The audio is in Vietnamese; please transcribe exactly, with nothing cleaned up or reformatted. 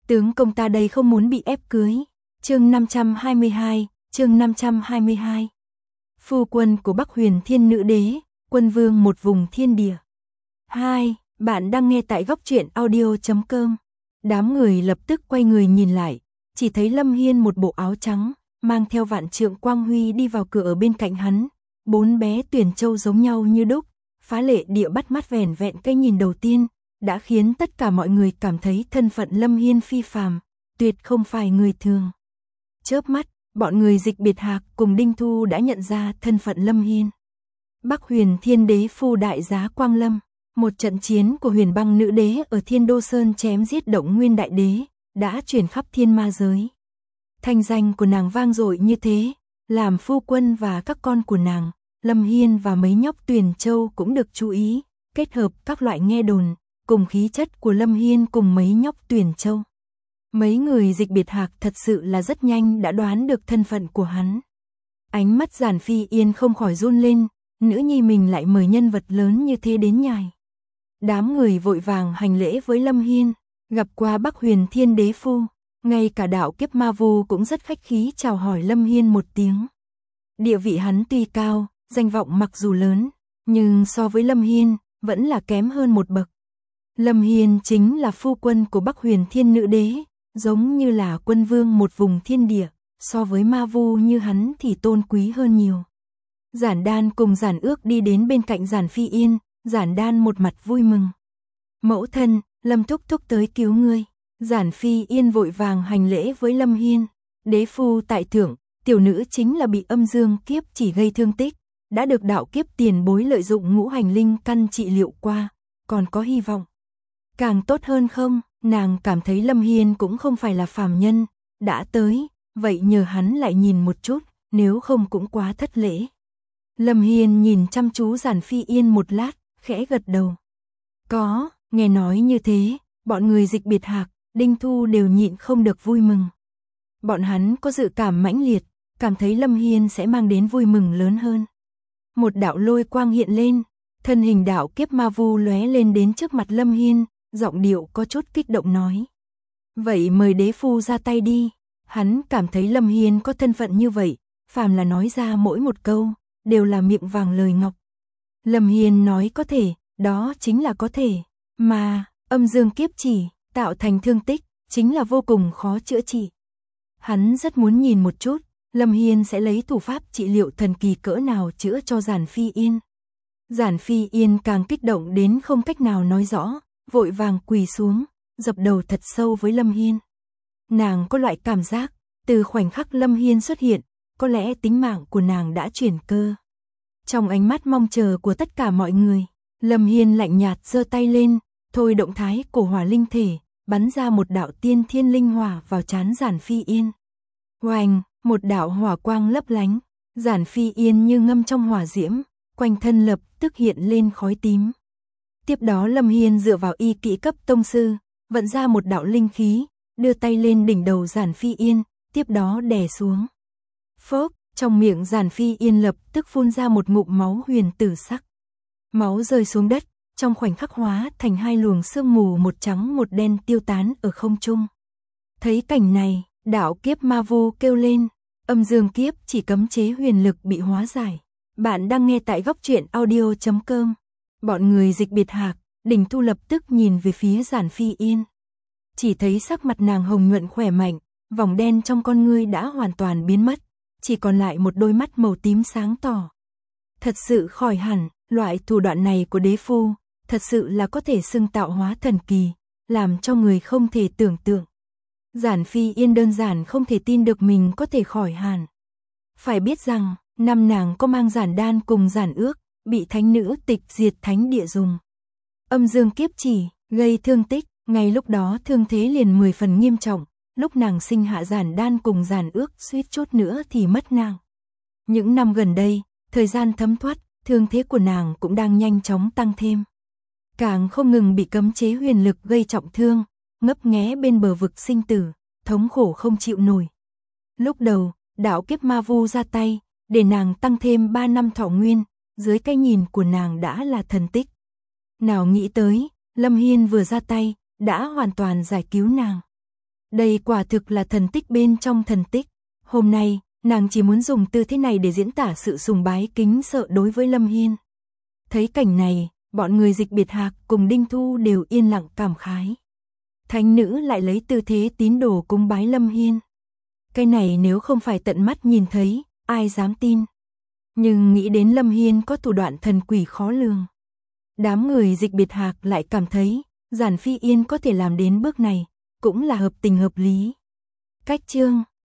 Tướng công ta đây không muốn bị ép cưới. Chương năm trăm hai mươi hai, chương năm trăm hai mươi hai. Phu quân của Bắc Huyền Thiên Nữ Đế, quân vương một vùng thiên địa. hai. Bạn đang nghe tại góc truyện audio chấm com. Đám người lập tức quay người nhìn lại, chỉ thấy Lâm Hiên một bộ áo trắng, mang theo vạn trượng quang huy đi vào cửa ở bên cạnh hắn. Bốn bé tuyển châu giống nhau như đúc, phá lệ địa bắt mắt, vẻn vẹn cái nhìn đầu tiên đã khiến tất cả mọi người cảm thấy thân phận Lâm Hiên phi phàm, tuyệt không phải người thường. Chớp mắt, bọn người Dịch Biệt Hạc cùng Đinh Thu đã nhận ra thân phận Lâm Hiên. Bắc Huyền Thiên Đế phu đại giá Quang Lâm, một trận chiến của Huyền Băng Nữ Đế ở Thiên Đô Sơn chém giết Động Nguyên Đại Đế, đã truyền khắp thiên ma giới. Thanh danh của nàng vang dội như thế, làm phu quân và các con của nàng, Lâm Hiên và mấy nhóc Tuyền Châu cũng được chú ý, kết hợp các loại nghe đồn, cùng khí chất của Lâm Hiên cùng mấy nhóc Tuyền Châu. Mấy người Dịch Biệt Hạc thật sự là rất nhanh đã đoán được thân phận của hắn. Ánh mắt Giản Phi Yên không khỏi run lên, nữ nhi mình lại mời nhân vật lớn như thế đến nhài. Đám người vội vàng hành lễ với Lâm Hiên, gặp qua Bắc Huyền Thiên Đế phu, ngay cả đạo kiếp ma vu cũng rất khách khí chào hỏi Lâm Hiên một tiếng. Địa vị hắn tuy cao, danh vọng mặc dù lớn, nhưng so với Lâm Hiên, vẫn là kém hơn một bậc. Lâm Hiên chính là phu quân của Bắc Huyền Thiên Nữ Đế, giống như là quân vương một vùng thiên địa, so với ma vu như hắn thì tôn quý hơn nhiều. Giản Đan cùng Giản Ước đi đến bên cạnh Giản Phi Yên, Giản Đan một mặt vui mừng. Mẫu thân, Lâm thúc thúc tới cứu ngươi. Giản Phi Yên vội vàng hành lễ với Lâm Hiên. Đế phu tại thượng, tiểu nữ chính là bị âm dương kiếp chỉ gây thương tích, đã được đạo kiếp tiền bối lợi dụng ngũ hành linh căn trị liệu qua, còn có hy vọng. Càng tốt hơn không? Nàng cảm thấy Lâm Hiên cũng không phải là phàm nhân, đã tới, vậy nhờ hắn lại nhìn một chút, nếu không cũng quá thất lễ. Lâm Hiên nhìn chăm chú Giản Phi Yên một lát, khẽ gật đầu. Có, nghe nói như thế, bọn người Dịch Biệt Hạc, Đinh Thu đều nhịn không được vui mừng. Bọn hắn có dự cảm mãnh liệt, cảm thấy Lâm Hiên sẽ mang đến vui mừng lớn hơn. Một đạo lôi quang hiện lên, thân hình đạo kiếp ma vu lóe lên đến trước mặt Lâm Hiên, giọng điệu có chút kích động nói. Vậy mời đế phu ra tay đi. Hắn cảm thấy Lâm Hiên có thân phận như vậy, phàm là nói ra mỗi một câu, đều là miệng vàng lời ngọc. Lâm Hiên nói có thể, đó chính là có thể, mà âm dương kiếp chỉ, tạo thành thương tích, chính là vô cùng khó chữa trị. Hắn rất muốn nhìn một chút, Lâm Hiên sẽ lấy thủ pháp trị liệu thần kỳ cỡ nào chữa cho Giản Phi Yên. Giản Phi Yên càng kích động đến không cách nào nói rõ, vội vàng quỳ xuống, dập đầu thật sâu với Lâm Hiên. Nàng có loại cảm giác, từ khoảnh khắc Lâm Hiên xuất hiện, có lẽ tính mạng của nàng đã chuyển cơ. Trong ánh mắt mong chờ của tất cả mọi người, Lâm Hiên lạnh nhạt giơ tay lên, thôi động thái cổ hỏa linh thể, bắn ra một đạo tiên thiên linh hỏa vào trán Giản Phi Yên. Oanh, một đạo hỏa quang lấp lánh, Giản Phi Yên như ngâm trong hỏa diễm, quanh thân lập tức hiện lên khói tím. Tiếp đó Lâm Hiên dựa vào y kỹ cấp tông sư, vận ra một đạo linh khí, đưa tay lên đỉnh đầu Giản Phi Yên, tiếp đó đè xuống. Phốc, trong miệng Giản Phi Yên lập tức phun ra một ngụm máu huyền tử sắc. Máu rơi xuống đất, trong khoảnh khắc hóa thành hai luồng sương mù một trắng một đen tiêu tán ở không trung. Thấy cảnh này, đạo kiếp ma vu kêu lên, âm dương kiếp chỉ cấm chế huyền lực bị hóa giải. Bạn đang nghe tại góc truyện audio chấm com. Bọn người Dịch Biệt Hạc, Đinh Thu lập tức nhìn về phía Giản Phi Yên. Chỉ thấy sắc mặt nàng hồng nhuận khỏe mạnh, vòng đen trong con ngươi đã hoàn toàn biến mất, chỉ còn lại một đôi mắt màu tím sáng tỏ. Thật sự khỏi hẳn, loại thủ đoạn này của đế phu, thật sự là có thể xưng tạo hóa thần kỳ, làm cho người không thể tưởng tượng. Giản Phi Yên đơn giản không thể tin được mình có thể khỏi hẳn. Phải biết rằng, năm nàng có mang Giản Đan cùng Giản Ước, bị thánh nữ tịch diệt thánh địa dùng âm dương kiếp chỉ, gây thương tích, ngay lúc đó thương thế liền mười phần nghiêm trọng, lúc nàng sinh hạ Giản Đan cùng Giản Ước suýt chút nữa thì mất nàng. Những năm gần đây, thời gian thấm thoát, thương thế của nàng cũng đang nhanh chóng tăng thêm. Càng không ngừng bị cấm chế huyền lực gây trọng thương, ngấp nghé bên bờ vực sinh tử, thống khổ không chịu nổi. Lúc đầu, đạo kiếp ma vu ra tay, để nàng tăng thêm ba năm thọ nguyên, dưới cái nhìn của nàng đã là thần tích. Nào nghĩ tới, Lâm Hiên vừa ra tay, đã hoàn toàn giải cứu nàng. Đây quả thực là thần tích bên trong thần tích. Hôm nay, nàng chỉ muốn dùng từ thế này để diễn tả sự sùng bái kính sợ đối với Lâm Hiên. Thấy cảnh này, bọn người Dịch Biệt Hạc cùng Đinh Thu đều yên lặng cảm khái. Thánh nữ lại lấy tư thế tín đồ cúng bái Lâm Hiên. Cái này nếu không phải tận mắt nhìn thấy, ai dám tin. Nhưng nghĩ đến Lâm Hiên có thủ đoạn thần quỷ khó lường. Đám người Dịch Biệt Hạc lại cảm thấy, Giản Phi Yên có thể làm đến bước này, cũng là hợp tình hợp lý. Cách chương